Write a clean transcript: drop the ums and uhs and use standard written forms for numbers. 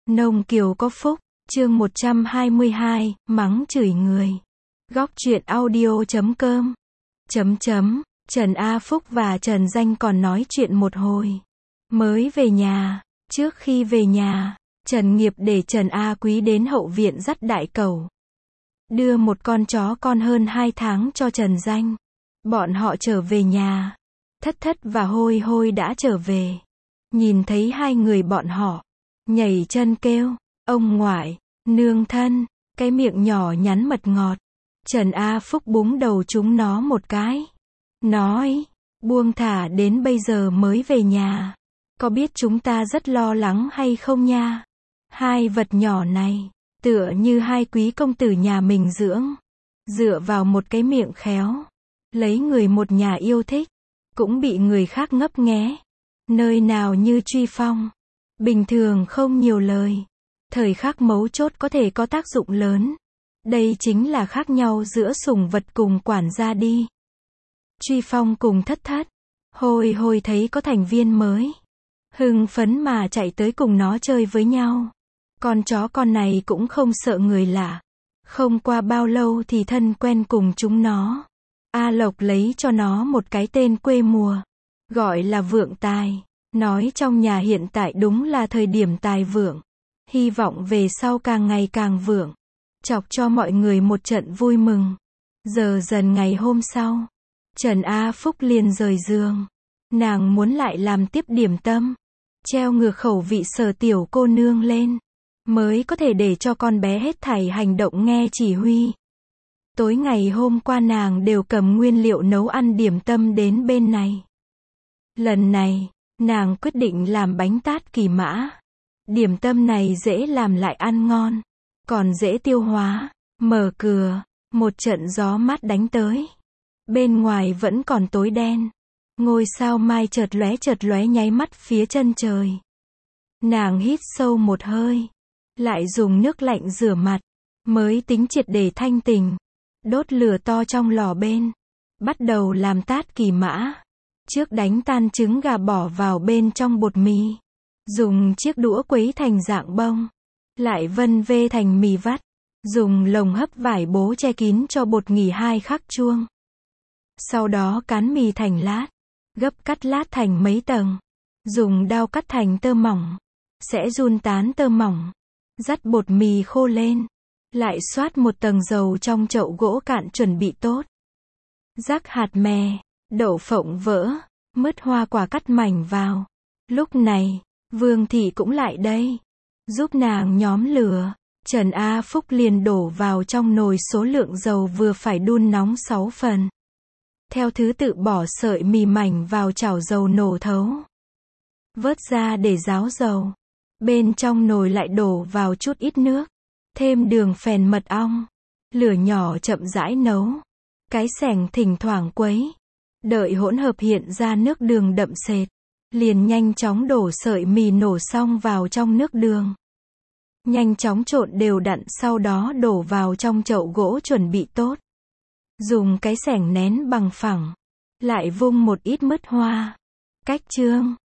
Nông Kiều có phúc, chương 122, mắng chửi người. Góc truyện audio.com. Trần A Phúc và Trần Danh còn nói chuyện một hồi. Mới về nhà, trước khi về nhà, Trần Nghiệp để Trần A Quý đến hậu viện dắt đại cẩu. Đưa một con chó con hơn 2 tháng cho Trần Danh. Bọn họ trở về nhà. Thất và Hôi Hôi đã trở về. Nhìn thấy hai người bọn họ, nhảy chân kêu, ông ngoại, nương thân, cái miệng nhỏ nhắn mật ngọt. Trần A Phúc búng đầu chúng nó một cái. Nói, buông thả đến bây giờ mới về nhà. Có biết chúng ta rất lo lắng hay không nha? Hai vật nhỏ này, tựa như hai quý công tử nhà mình dưỡng. Dựa vào một cái miệng khéo. Lấy người một nhà yêu thích. Cũng bị người khác ngấp nghé. Nơi nào như Truy Phong. Bình thường không nhiều lời. Thời khắc mấu chốt có thể có tác dụng lớn. Đây chính là khác nhau giữa sủng vật cùng quản gia đi. Truy Phong cùng thất. Hôi Hôi thấy có thành viên mới. Hưng phấn mà chạy tới cùng nó chơi với nhau. Con chó con này cũng không sợ người lạ. Không qua bao lâu thì thân quen cùng chúng nó. A Lộc lấy cho nó một cái tên quê mùa. Gọi là Vượng Tài. Nói trong nhà hiện tại đúng là thời điểm tài vượng. Hy vọng về sau càng ngày càng vượng. Chọc cho mọi người một trận vui mừng. Giờ dần ngày hôm sau. Trần A Phúc liền rời giường. Nàng muốn lại làm tiếp điểm tâm. Treo ngược khẩu vị Sở tiểu cô nương lên. Mới có thể để cho con bé hết thảy hành động nghe chỉ huy. Tối ngày hôm qua nàng đều cầm nguyên liệu nấu ăn điểm tâm đến bên này. Lần này, nàng quyết định làm bánh tát kỳ mã. Điểm tâm này dễ làm lại ăn ngon. Còn dễ tiêu hóa. Mở cửa, một trận gió mát đánh tới. Bên ngoài vẫn còn tối đen. Ngôi sao mai chợt lóe nháy mắt phía chân trời. Nàng hít sâu một hơi. Lại dùng nước lạnh rửa mặt. Mới tính triệt để thanh tình. Đốt lửa to trong lò bên. Bắt đầu làm tát kỳ mã. Trước đánh tan trứng gà bỏ vào bên trong bột mì. Dùng chiếc đũa quấy thành dạng bông. Lại vân vê thành mì vắt. Dùng lồng hấp vải bố che kín cho bột nghỉ 2 khắc chuông. Sau đó cán mì thành lát. Gấp cắt lát thành mấy tầng. Dùng dao cắt thành tơ mỏng. Sẽ giun tán tơ mỏng. Dắt bột mì khô lên. Lại xoát một tầng dầu trong chậu gỗ cạn chuẩn bị tốt. Rắc hạt mè, đậu phộng vỡ, mứt hoa quả cắt mảnh vào. Lúc này, Vương Thị cũng lại đây. Giúp nàng nhóm lửa. Trần A Phúc liền đổ vào trong nồi số lượng dầu vừa phải đun nóng 6 phần. Theo thứ tự bỏ sợi mì mảnh vào chảo dầu nổ thấu. Vớt ra để ráo dầu. Bên trong nồi lại đổ vào chút ít nước. Thêm đường phèn mật ong. Lửa nhỏ chậm rãi nấu. Cái xẻng thỉnh thoảng quấy. Đợi hỗn hợp hiện ra nước đường đậm sệt. Liền nhanh chóng đổ sợi mì nổ xong vào trong nước đường. Nhanh chóng trộn đều đặn sau đó đổ vào trong chậu gỗ chuẩn bị tốt. Dùng cái xẻng nén bằng phẳng. Lại vung một ít mứt hoa. Cách chương.